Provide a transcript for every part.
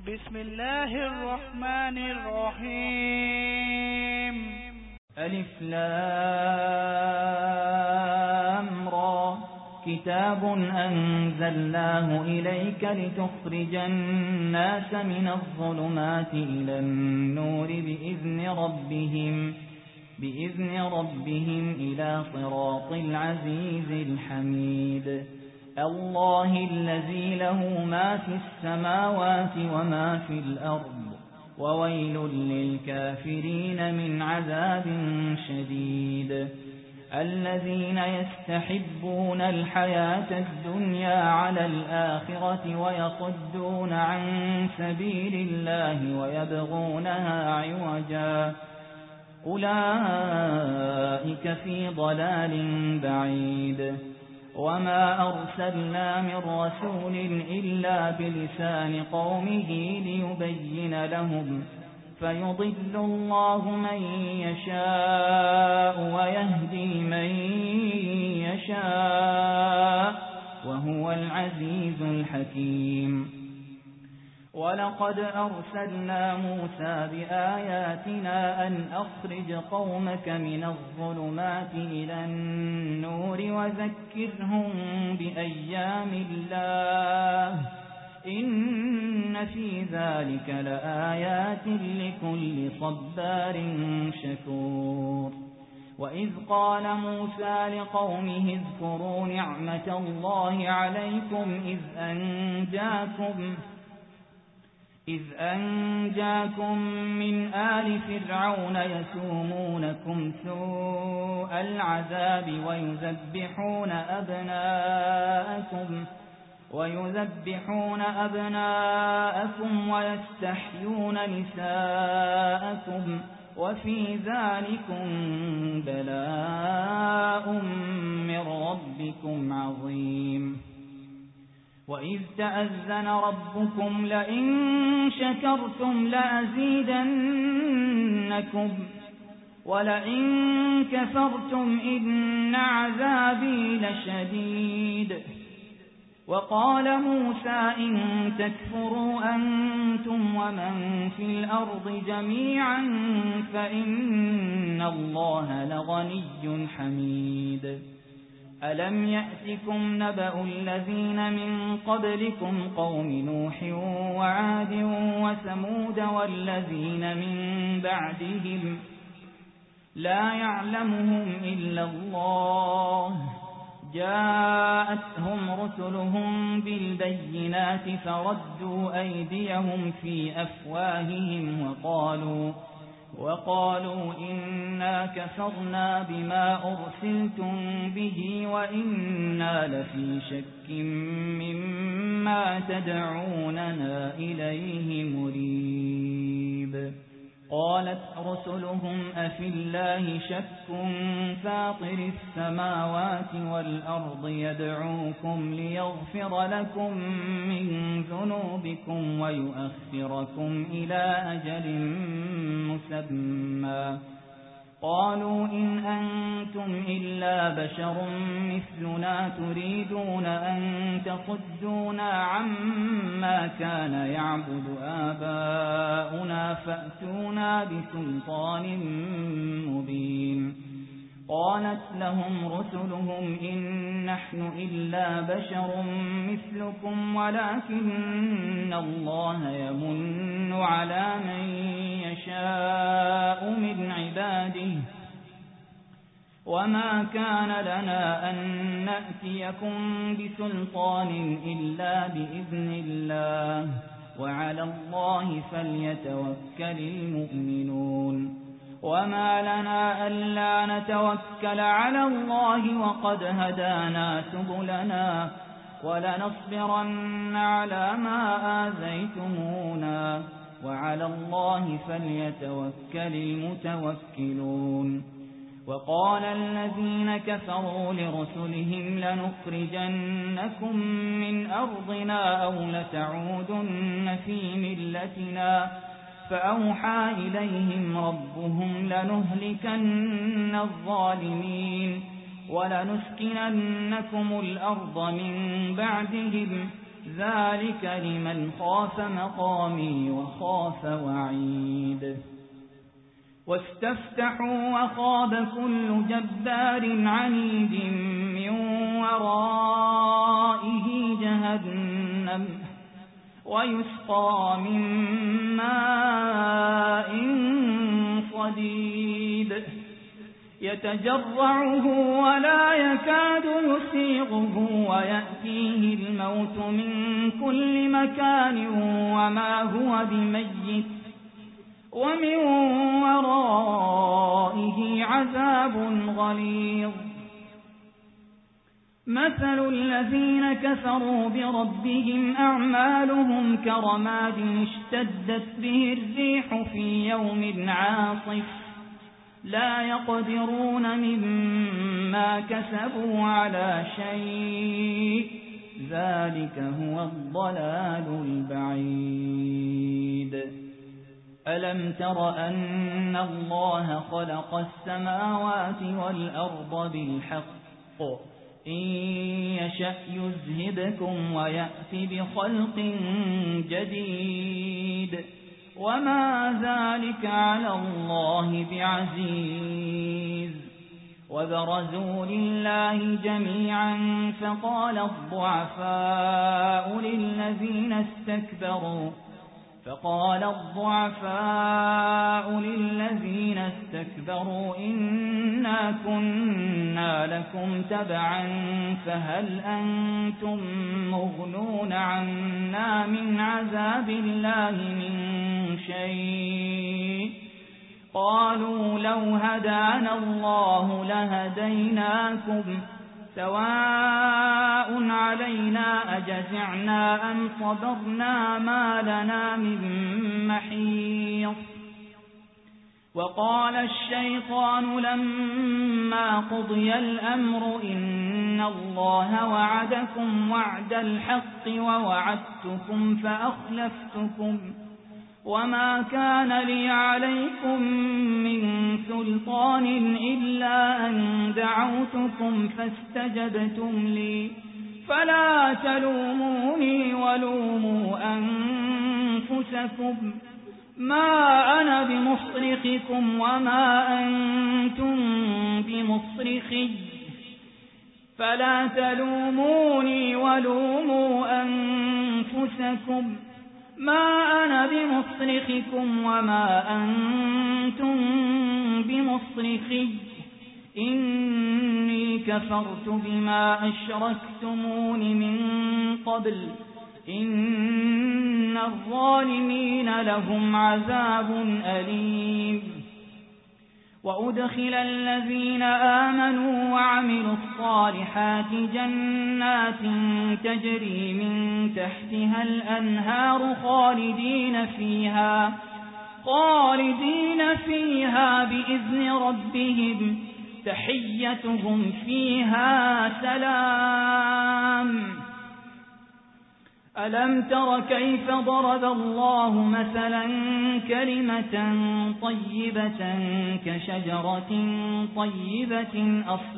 بسم الله الرحمن الرحيم. ألف لام را كتاب أنزلناه إليك لتخرج الناس من الظلمات إلى النور بإذن ربهم إلى صراط العزيز الحميد. الله الذي له ما في السماوات وما في الأرض وويل للكافرين من عذاب شديد. الذين يستحبون الحياة الدنيا على الآخرة ويصدون عن سبيل الله ويبغونها عوجا أولئك في ضلال بعيد. وما أرسلنا من رسول إلا بلسان قومه ليبين لهم فيضل الله من يشاء ويهدي من يشاء وهو العزيز الحكيم. ولقد أرسلنا موسى بآياتنا أن أخرج قومك من الظلمات إلى النور وذكرهم بأيام الله إن في ذلك لآيات لكل صبار شكور. وإذ قال موسى لقومه اذكروا نعمة الله عليكم إذ أنجاكم من آل فرعون يسومونكم سوء العذاب ويذبحون أبناءكم ويستحيون نساءكم وفي ذلكم بلاء من ربكم عظيم. وإذ تأذن ربكم لئن شكرتم لأزيدنكم ولئن كفرتم إن عذابي لشديد. وقال موسى إن تكفروا أنتم ومن في الأرض جميعا فإن الله لغني حميد. ألم يأتكم نبأ الذين من قبلكم قوم نوح وعاد وثمود والذين من بعدهم لا يعلمهم إلا الله جاءتهم رسلهم بالبينات فردوا أيديهم في أفواههم وقالوا إنا كفرنا بما أرسلتم به وإنا لفي شك مما تدعوننا إليه مريب. قالت رسلهم أفي الله شك فاطر السماوات والأرض يدعوكم ليغفر لكم من ذنوبكم ويؤخركم إلى أجل مسمى. قالوا إن أنتم إلا بشر مثلنا تريدون أن تصدونا عما كان يعبد آباؤنا فأتونا بسلطان مبين. قالت لهم رسلهم إن نحن إلا بشر مثلكم ولكن الله يمن على من يشاء من عباده وما كان لنا أن نأتيكم بسلطان إلا بإذن الله وعلى الله فليتوكل المؤمنون. وما لنا ألا نتوكل على الله وقد هدانا سبلنا ولنصبرن على ما آذيتمونا وعلى الله فليتوكل المتوكلون. وقال الذين كفروا لرسلهم لنخرجنكم من أرضنا أو لتعودن في ملتنا فأوحى إليهم ربهم لنهلكن الظالمين ولنسكننكم الأرض من بعدهم ذلك لمن خاف مقامي وخاف وعيد واستفتحوا وخاب كل جبار عنيد من ورائه جهنم ويسقى من ماء صديد يتجرعه ولا يكاد يسيغه ويأتيه الموت من كل مكان وما هو بميت ومن ورائه عذاب غليظ مثل الذين كفروا بربهم أعمالهم كرماد اشتدت به الريح في يوم عاصف لا يقدرون مما كسبوا على شيء ذلك هو الضلال البعيد ألم تر أن الله خلق السماوات والأرض بالحق إن يشأ يذهبكم ويأت بخلق جديد وما ذلك على الله بعزيز وبرزوا لله جميعا فقال الضعفاء للذين استكبروا إنا كنا لكم تبعا فهل أنتم مغنون عنا من عذاب الله من شيء قالوا لو هدانا الله لهديناكم سواء علينا أجزعنا أم صبرنا ما لنا من محيص وقال الشيطان لما قضي الأمر إن الله وعدكم وعد الحق ووعدتكم فأخلفتكم وما كان لي عليكم من سلطان إلا أن دعوتكم فاستجبتم لي فلا تلوموني ولوموا أنفسكم ما أنا بمصرخكم وما أنتم بمصرخي فلا تلوموني ولوموا أنفسكم ما أنا بمصرخكم وما أنتم بمصرخي إني كفرت بما أشركتمون من قبل إن الظالمين لهم عذاب أليم وأدخل الذين آمنوا وعملوا الصالحات جنات تجري من تحتها الأنهار خالدين فيها بإذن ربهم تحيتهم فيها سلام ألم تر كيف ضرب الله مثلا كلمة طيبة كشجرة طيبة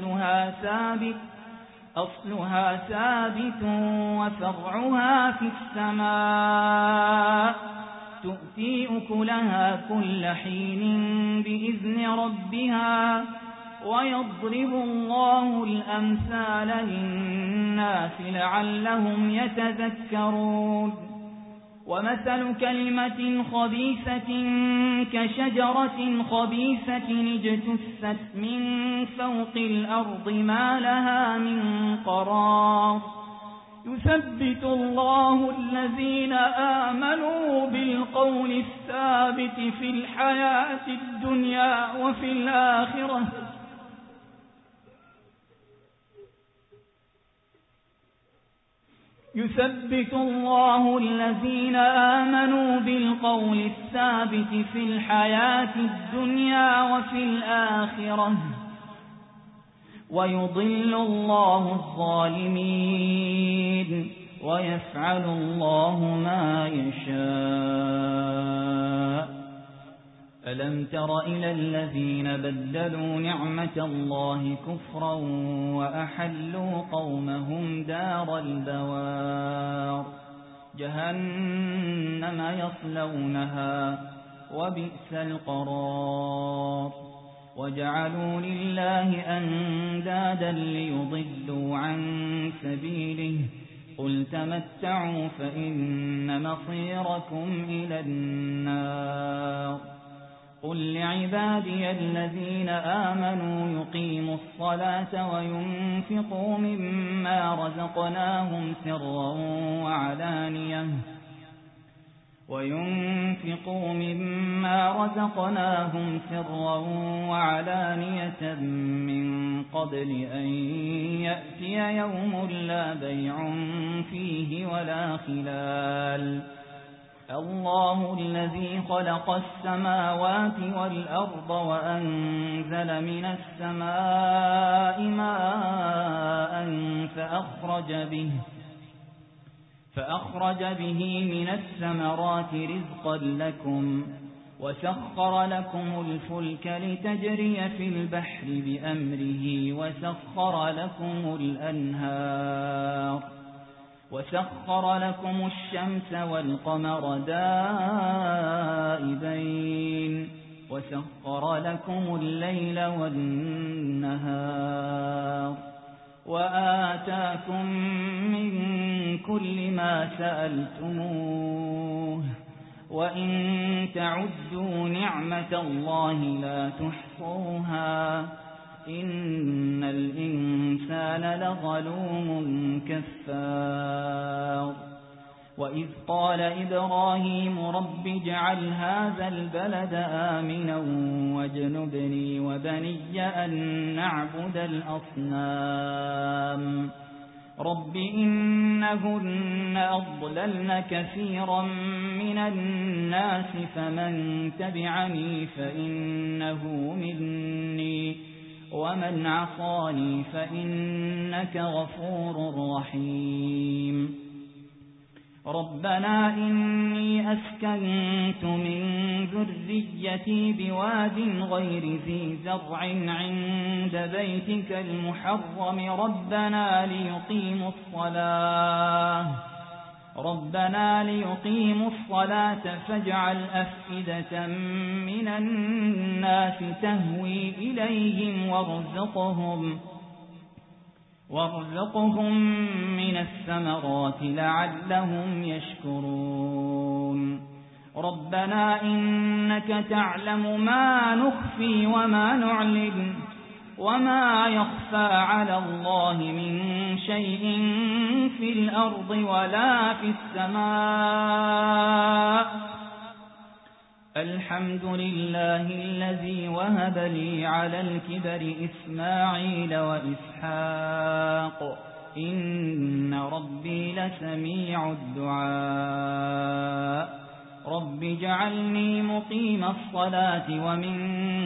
أصلها ثابت وفرعها في السماء تؤتي أكلها كل حين بإذن ربها ويضرب الله الأمثال للناس لعلهم يتذكرون ومثل كلمة خبيثة كشجرة خبيثة اجتثت من فوق الأرض ما لها من قرار يثبت الله الذين آمنوا بالقول الثابت في الحياة الدنيا وفي الآخرة يثبت الله الذين آمنوا بالقول الثابت في الحياة الدنيا وفي الآخرة ويضل الله الظالمين ويفعل الله ما يشاء ألم تر إلى الذين بدلوا نعمة الله كفرا وأحلوا قومهم دار البوار جهنم يصلونها وبئس القرار وجعلوا لله أندادا ليضلوا عن سبيله قل تمتعوا فإن مصيركم إلى النار قل لعبادي الذين آمنوا يقيموا الصلاة وينفقوا مما رزقناهم سرا وعلانية من قبل أن يأتي يوم لا بيع فيه ولا خلال الله الذي خلق السماوات والأرض وأنزل من السماء ماء فأخرج به من الثمرات رزقا لكم وسخر لكم الفلك لتجري في البحر بأمره وسخر لكم الشمس والقمر دائبين وسخر لكم الليل والنهار وآتاكم من كل ما سألتموه وإن تعدوا نعمة الله لا تحصوها إن الإنسان لظلوم كفار وإذ قال إبراهيم رب اجعل هذا البلد آمنا واجنبني وبني أن نعبد الأصنام رب إنهن أضللن كثيرا من الناس فمن تبعني فإنه مني ومن عصاني فإنك غفور رحيم ربنا إني أسكنت من ذريتي بواد غير ذي زرع عند بيتك المحرم ربنا ليقيموا الصلاة فاجعل أفئدة من الناس تهوي إليهم وارزقهم من الثمرات لعلهم يشكرون ربنا إنك تعلم ما نخفي وما نعلن وما يخفى على الله من شيء في الأرض ولا في السماء الحمد لله الذي وهب لي على الكبر إسماعيل وإسحاق إن ربي لسميع الدعاء رب اجعلني مقيم الصلاة ومن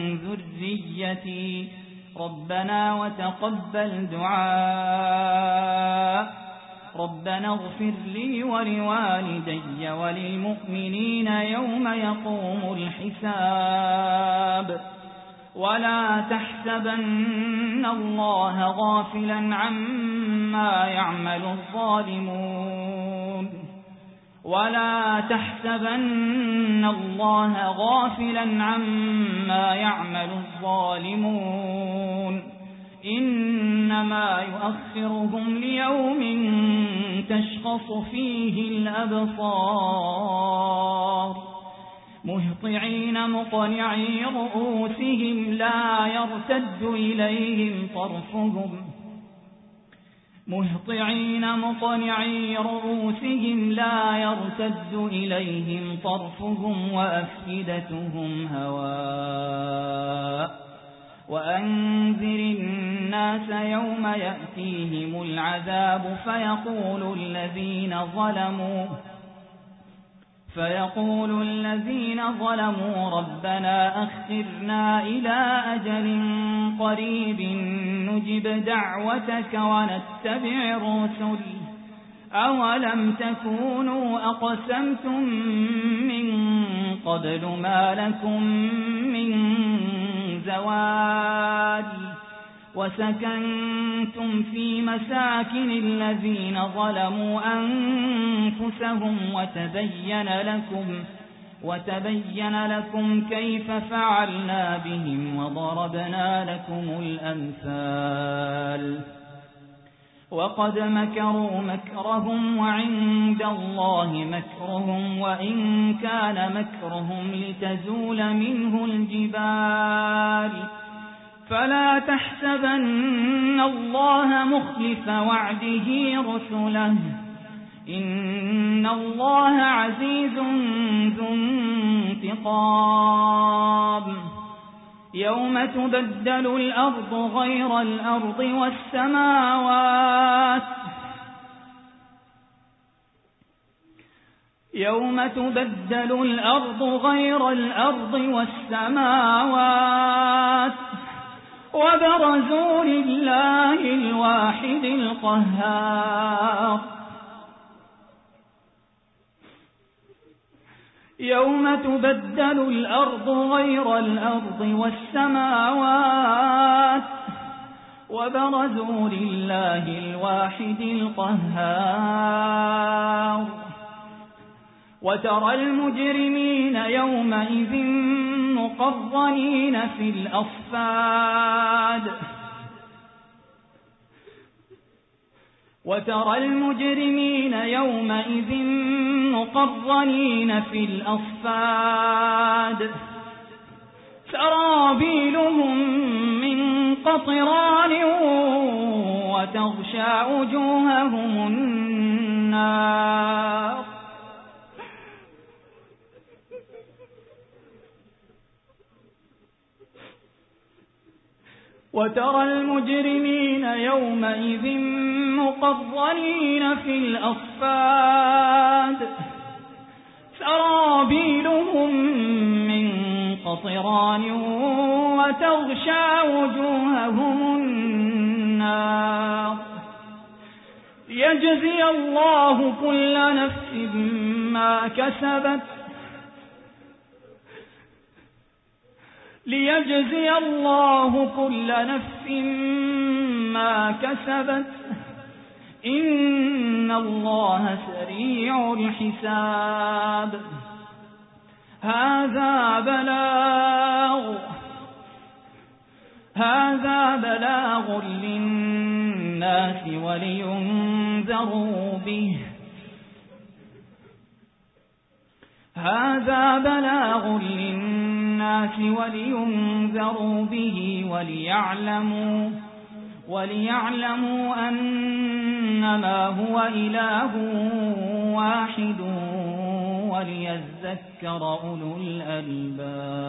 ذريتي ربنا وتقبل دعاء ربنا اغفر لي ولوالدي وللمؤمنين يوم يقوم الحساب ولا تحسبن الله غافلا عما يعمل الظالمون إنما يؤخرهم ليوم تشخص فيه الأبصار مهطعين مقنعي رؤوسهم لا يرتد إليهم طرفهم وأفئدتهم هواء وأنذر الناس يوم يأتيهم العذاب فيقول الذين ظلموا ربنا أخرنا إلى أجل قريب نجب دعوتك ونتبع الرسل أولم تكونوا أقسمتم من قبل ما لكم من زوال وسكنتم في مساكن الذين ظلموا أنفسهم وتبين لكم كيف فعلنا بهم وضربنا لكم الأمثال وقد مكروا مكرهم وعند الله مكرهم وإن كان مكرهم لتزول منه الجبال فلا تحسبن الله مخلف وعده رسله إن الله عزيز ذو انتقام يوم تبدل الأرض غير الأرض والسماوات يوم تبدل الأرض غير الأرض والسماوات وبرزوا لله الواحد القهار يوم تبدل الأرض غير الأرض والسماوات وبرزوا لله الواحد القهار وترى المجرمين يومئذ مقرنين في الأصفاد وترى المجرمين يومئذ مقرنين في الأصفاد سرابيلهم من قطران وتغشى وجوههم النار وترى المجرمين يومئذ مقرنين في الأصفاد سرابيلهم من قطران وتغشى وجوههم النار ليجزي الله كل نفس ما كسبت إن الله سريع الحساب هذا بلاغ للناس ولينذروا به وليعلموا أنما هو إله واحد وليذكر أولو الألباب